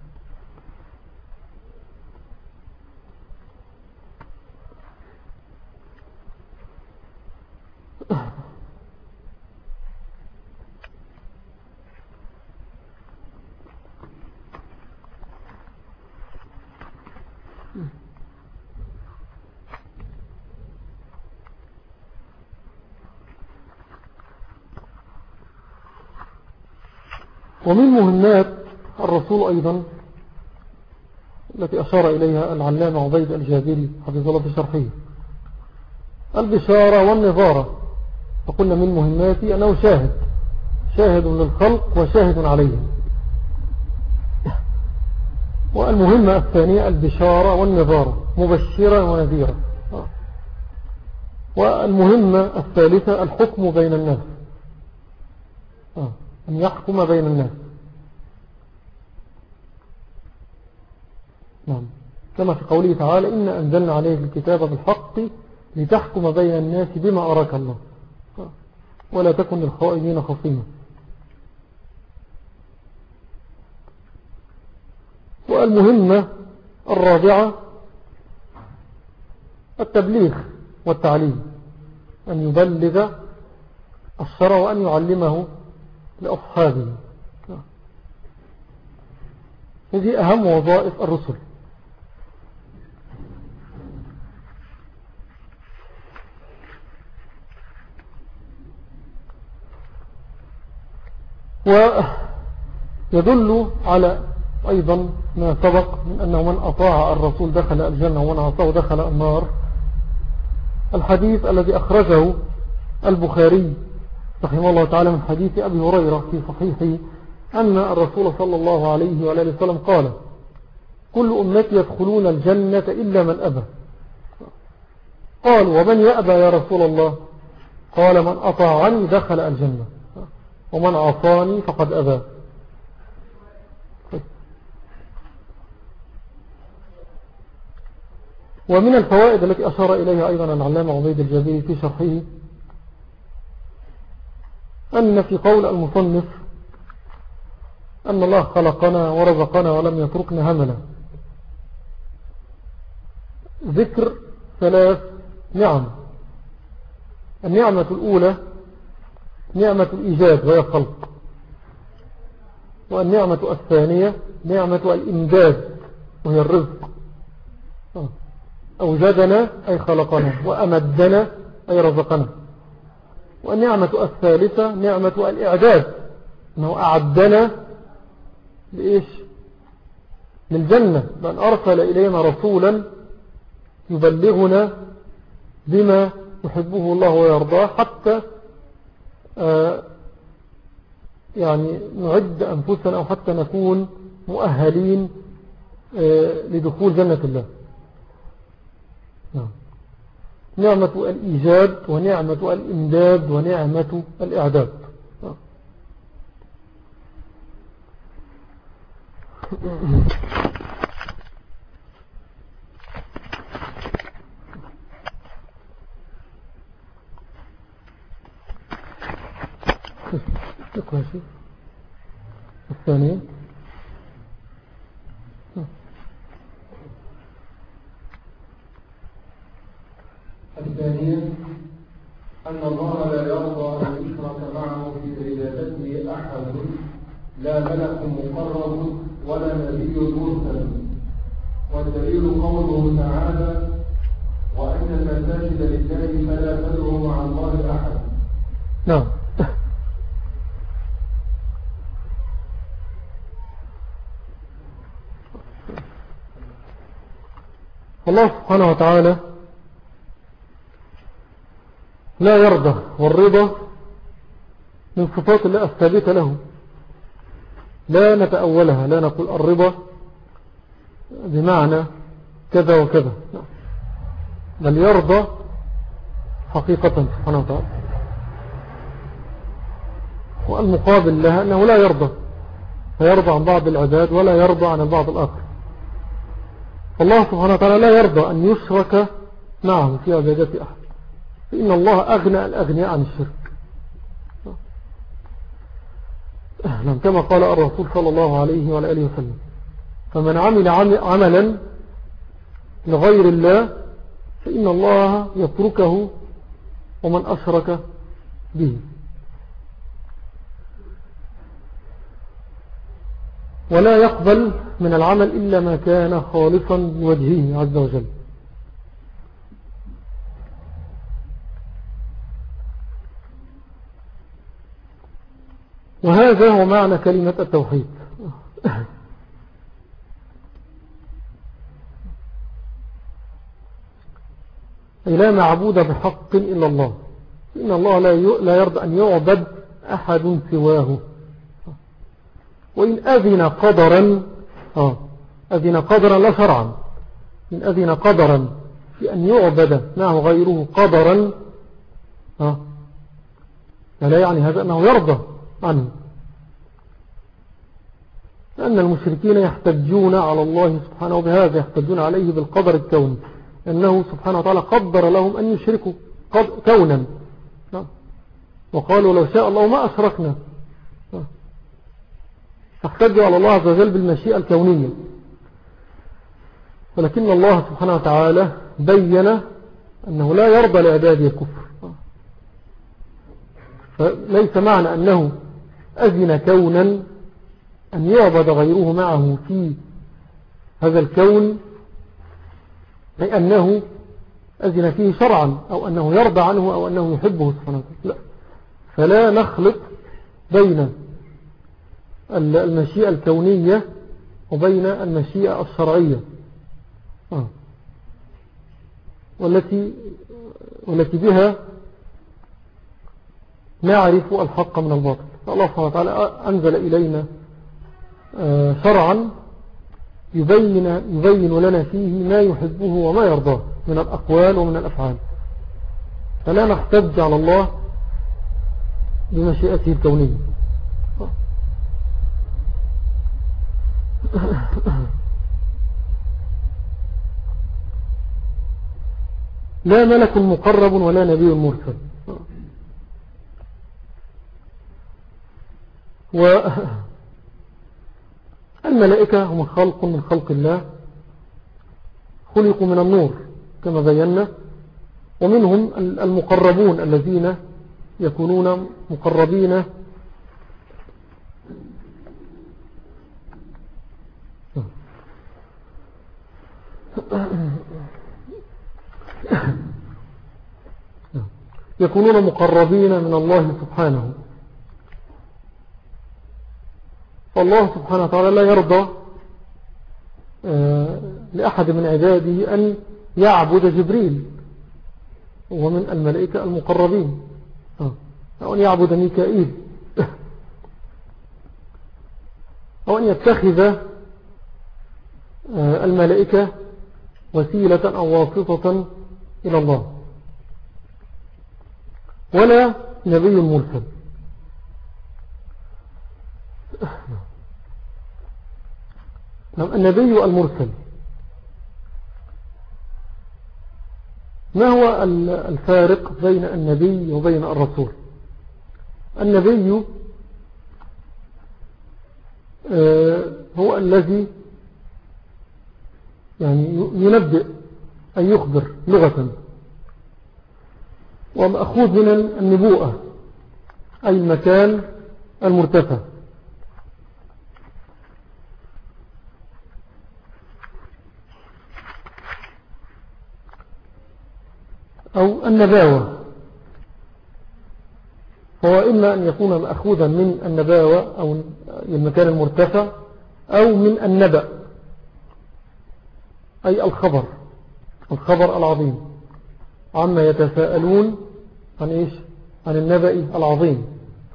ومن مهمات الرسول أيضا التي أشار إليها العلامة عبيد الجابري حفظه الله في شرحه البشارة والنظارة. فقلنا من مهماتي أنه شاهد شاهد للخلق وشاهد عليهم. والمهمة الثانية البشارة والنظارة مبشرا ونذيرا. والمهمة الثالثة الحكم بين الناس، أن يحكم بين الناس. نعم. كما في قوله تعالى إن أنزلنا عليك الكتاب بالحق لتحكم بين الناس بما أراك الله ولا تكن للخائنين خصيما. والمهمة الرابعة التبليغ والتعليم، أن يبلغ الشرع وأن يعلمه لأصحابه. هذه أهم وظائف الرسل. ويدل على أيضا ما سبق من أنه من أطاع الرسول دخل الجنة ومن عصاه دخل النار. الحديث الذي أخرجه البخاري رحمه الله تعالى من حديث أبي هريرة في صحيحه أن الرسول صلى الله عليه وآله وسلم قال كل أمتي يدخلون الجنة إلا من أبى. قال ومن يأبى يا رسول الله؟ قال من أطاعني دخل الجنة ومن عصاني فقد أبى. ومن الفوائد التي أشار إليها أيضا العلامة عبيد الجابري في شرحه أن في قول المصنف أن الله خلقنا ورزقنا ولم يتركنا هملا. ذكر ثلاث نعم. النعمة الأولى نعمة الإيجاد وهي الخلق، والنعمة الثانية نعمة الإمداد وهي الرزق. أوجدنا أي خلقنا، وأمدنا أي رزقنا. والنعمة الثالثة نعمة الإعداد، أنه أعدنا لإيش؟ للجنة، بأن أرسل إلينا رسولا يبلغنا بما يحبه الله ويرضاه، حتى آه يعني نعد أنفسنا أو حتى نكون مؤهلين آه لدخول جنة الله. نعم. نعمة الإيجاد ونعمة الإمداد ونعمة الإعداد. اقرأ شيء الثانية. الثانية أن الله لا يرضى أن يشرك معه في عبادته أحد، لا ملك مقرب ولا نبي مرسل. والدليل قوله تعالى: وأن المساجد لله فلا تدعوا مع الله أحد. نعم. الله سبحانه وتعالى لا يرضى، والرضا من صفات الله الثابتة له، لا نتأولها، لا نقول الرضا بمعنى كذا وكذا، بل يرضى حقيقة سبحانه وتعالى. والمقابل لها أنه لا يرضى، فيرضى عن بعض العباد ولا يرضى عن البعض الآخر. الله سبحانه وتعالى لا يرضى أن يشرك معه في عبادة أحد، فإن الله أغنى الأغنياء عن الشرك. كما قال الرسول صلى الله عليه وعلى آله وسلم: فمن عمل عملا لغير الله فإن الله يتركه ومن أشرك به. ولا يقبل من العمل إلا ما كان خالصا لوجهه عز وجل. وهذا هو معنى كلمة التوحيد. أي لا معبود بحق إلا الله، إن الله لا يرضى أن يعبد أحد سواه. وإن أذن قدرا آه أذن قدرا لا شرعا، إن أذن قدرا في أن يعبد معه غيره قدرا آه لا يعني هذا أنه يرضى عنه، لأن المشركين يحتجون على الله سبحانه بهذا، يحتجون عليه بالقدر الكوني، أنه سبحانه وتعالى قدر لهم أن يشركوا كونا، وقالوا لو شاء الله ما أشركنا، تحتج على الله عز وجل بالمشيئة الكونية. ولكن الله سبحانه وتعالى بين أنه لا يرضى لعباده الكفر، فليس معنى أنه أذن كونا أن يعبد غيره معه في هذا الكون أي أنه أذن فيه شرعا، أو أنه يرضى عنه، أو أنه يحبه سبحانه وتعالى، لا. فلا نخلط بين المشيئة الكونية وبين المشيئة الشرعية آه. والتي والتي بها نعرف الحق من الباطل. الله سبحانه وتعالى أنزل إلينا شرعا يبين, يبين لنا فيه ما يحبه وما يرضاه من الأقوال ومن الأفعال، فلا نحتج على الله بمشيئته الكونية. لا ملك مقرب ولا نبي مرسل. والملائكة هم خلق من خلق الله، خلقوا من النور كما بينا، ومنهم المقربون الذين يكونون مقربين يكونون مقربين من الله سبحانه. فالله سبحانه وتعالى لا يرضى لأحد من عباده أن يعبد جبريل، وهو من الملائكة المقربين، أو أن يعبد ميكائيل، أو أن يتخذ الملائكة وسيلة أو واسطة إلى الله، ولا نبي مرسل. نعم، النبي المرسل ما هو الفارق بين النبي وبين الرسول؟ النبي هو الذي يعني ينبئ أن يخبر لغة، ومأخوذ من النبوءة أي المكان المرتفع. أو النباوة، فهو إما أن يكون مأخوذا من النباوة أو المكان المرتفع، أو من النبأ أي الخبر، الخبر العظيم، عما يتساءلون عن إيش؟ عن النبأ العظيم.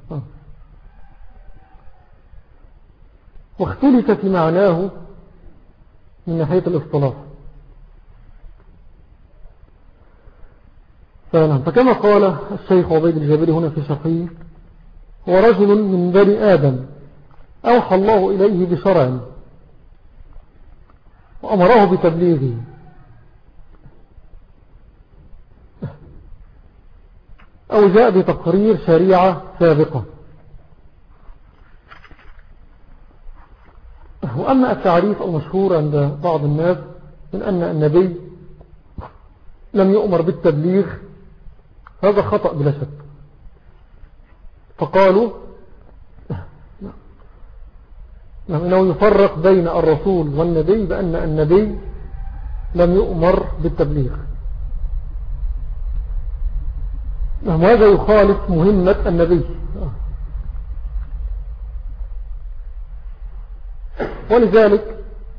واختلف في معناه من ناحية الاصطلاح. فكما قال الشيخ عبيد الجابري هنا في شرحه: هو رجل من بني آدم أوحى الله إليه بشرع وأمره بتبليغه، أو جاء بتقرير شريعة سابقة. وأما التعريف المشهور عند بعض الناس من أن النبي لم يؤمر بالتبليغ، هذا خطأ بلا شك. فقالوا أنه يفرق بين الرسول والنبي بأن النبي لم يؤمر بالتبليغ، وهذا يخالف مهمة النبي. ولذلك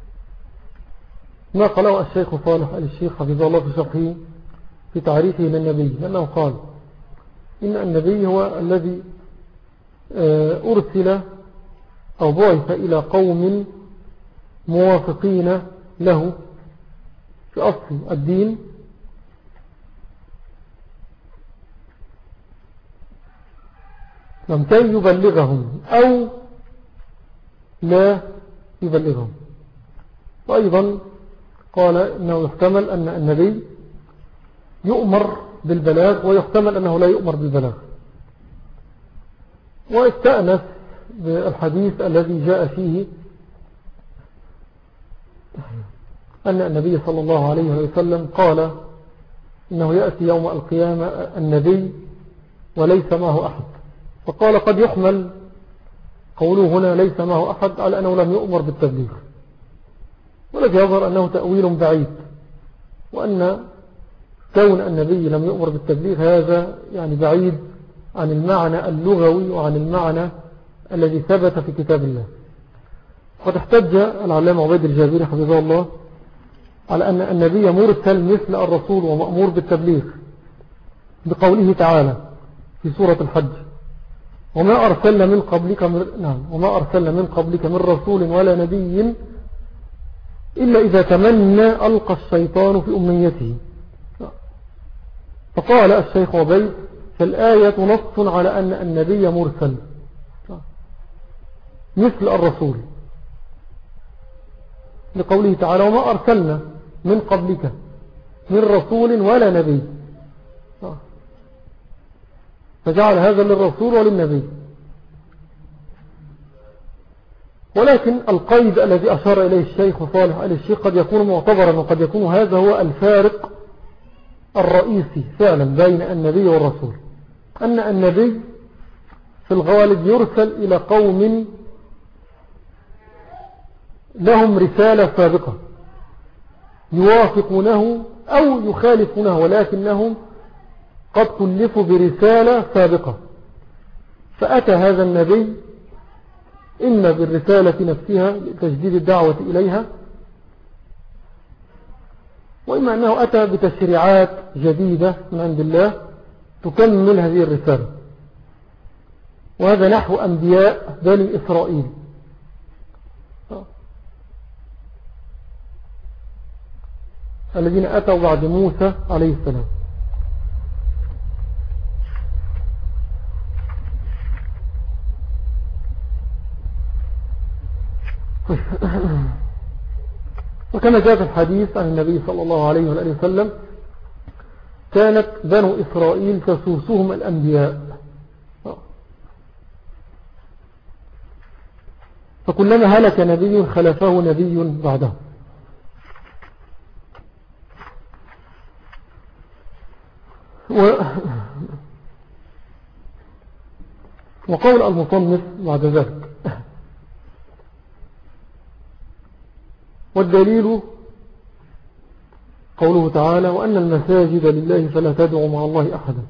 ما قاله الشيخ صالح آل الشيخ حفظه الله في شرحه في تعريفه للنبي، لأنه قال إن النبي هو الذي أرسل أو بعث إلى قوم موافقين له في أصل الدين، لم كي يبلغهم أو لا يبلغهم. وأيضا قال إنه يحتمل أن النبي يؤمر بالبلاغ، ويحتمل أنه لا يؤمر بالبلاغ. واستأنس بالحديث الذي جاء فيه أن النبي صلى الله عليه وسلم قال إنه يأتي يوم القيامة النبي وليس معه أحد. فقال قد يحمل قوله هنا ليس معه أحد على أنه لم يؤمر بالتبليغ، ولكن يظهر أنه تأويل بعيد، وأن كون النبي لم يؤمر بالتبليغ هذا يعني بعيد عن المعنى اللغوي وعن المعنى الذي ثبت في كتاب الله. وقد احتج العلامة عبيد الجابري حفظه الله على أن النبي مرسل مثل الرسول ومأمور بالتبليغ بقوله تعالى في سورة الحج: وما أرسلنا من قبلك من نعم وما أرسلنا من قبلك من رسول ولا نبي إلا إذا تمنى ألقى الشيطان في أمنيته. فقال الشيخ عبيد: فالآية نص على أن النبي مرسل مثل الرسول، لقوله تعالى: وما أرسلنا من قبلك من رسول ولا نبي، فجعل هذا للرسول وللنبي. ولكن القيد الذي أشار إليه الشيخ صالح آل الشيخ قد يكون معتبرا، وقد يكون هذا هو الفارق الرئيسي فعلا بين النبي والرسول، أن النبي في الغالب يرسل إلى قوم لهم رسالة سابقة يوافقونه أو يخالفونه، ولكنهم قد كلفوا برسالة سابقة، فأتى هذا النبي إما بالرسالة نفسها لتجديد الدعوة إليها، وإما أنه أتى بتشريعات جديدة من عند الله تكمل هذه الرسالة. وهذا نحو أنبياء بني إسرائيل، الذين أتوا بعد موسى عليه السلام. وكما جاء في الحديث عن النبي صلى الله عليه وآله وسلم كانت بنو إسرائيل تسوسهم الأنبياء، فكلما هلك نبي خلفه نبي بعده. و... وقول المصنف بعد ذلك: والدليل قوله تعالى: وأن المساجد لله فلا تدعوا مع الله أحدا.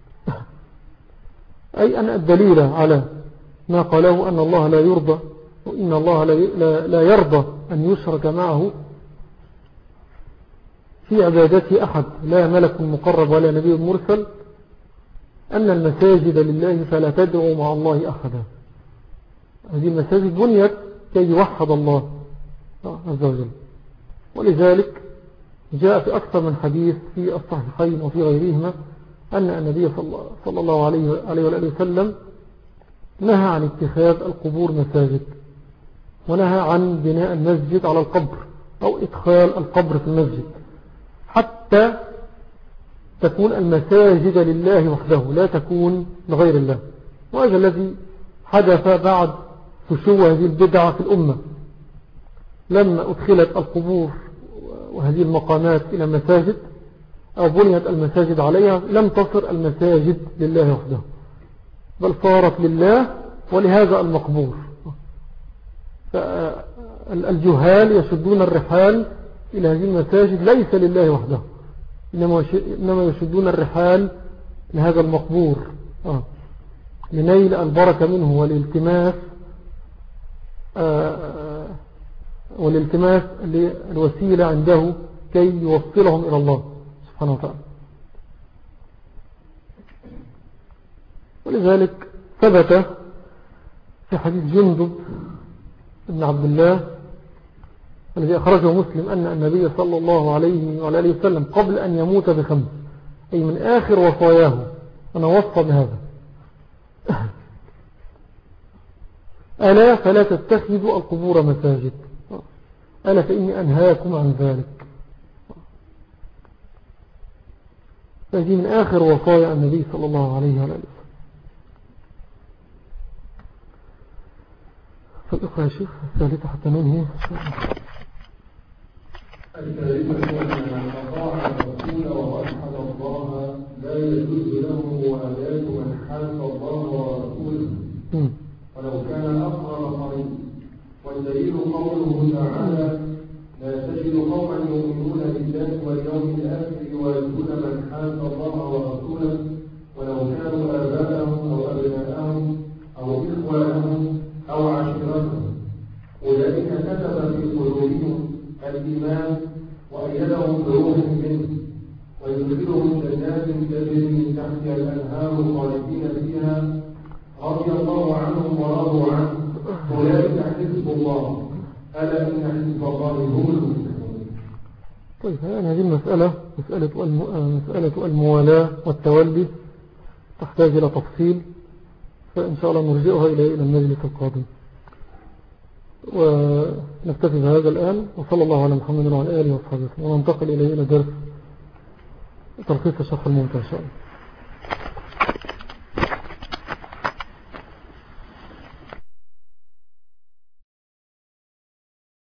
أي أن الدليل على ما قاله أن الله لا يرضى، وإن الله لا يرضى أن يشرك معه في عبادته أحد، لا ملك مقرب ولا نبي مرسل، أن المساجد لله فلا تدعوا مع الله أحدا. هذه المساجد بنيت كي يوحد الله عز وجل، ولذلك جاء في أكثر من حديث في الصحيحين وفي غيرهما أن النبي صلى الله عليه وآله وسلم نهى عن اتخاذ القبور مساجد، ونهى عن بناء المسجد على القبر أو إدخال القبر في المسجد، حتى تكون المساجد لله وحده لا تكون لغير الله. وهذا الذي حدث بعد فشو هذه البدعة في الأمة، لما أدخلت القبور وهذه المقامات إلى مساجد أو بنيت المساجد عليها، لم تصر المساجد لله وحده، بل صارت لله ولهذا المقبور. فالجهال يشدون الرحال إلى هذه المساجد ليس لله وحده، إنما يشدون الرحال لهذا المقبور آه. لنيل البركة منه والالتماس آه والالتماس للوسيلة عنده كي يوصلهم إلى الله سبحانه وتعالى. ولذلك ثبت في حديث جندب بن عبد الله الذي أخرجه مسلم أن النبي صلى الله عليه وآله وسلم قبل أن يموت بخمس، أي من آخر وصاياه، أنا وصى بهذا: ألا فلا تتخذوا القبور مساجد، ألا فإني أنهاكم عن ذلك. فهذه من آخر وصايا النبي صلى الله عليه وآله وسلم. فالإخوة يا شيخ الثالثة حتى ننهي. الثالثة أن من أطاع الرسول ووحد الله لا يجوز له موالاة من حاد الله ورسوله ولو كان أقرب قريب. والدليل قوله تعالى: لا تجد قوما يؤمنون بالله واليوم الآخر يوادون من حاد الله ورسوله ولو كانوا آباءهم أو أبناءهم أو إخوانهم أو عشيرتهم، أولئك كتب في قلوبهم الإيمان وأيدهم بروح منه ويدخلهم جنات تجري من تحتها الأنهار خالدين فيها رضي الله عنهم ورضوا عنه أولئك حزب الله ألا إن حزب الله هم المفلحون. طيب، يعني هذه المسألة مسألة, الم... مسألة الموالاة والتولي تحتاج إلى تفصيل، فإن شاء الله نرجئها إلى المجلس القادم. ونكتفي بهذا الآن، وصلى الله على محمد وعلى آله وصحبه، وننتقل إليه إلى درس تلخيص شرح الممتع إن شاء الله.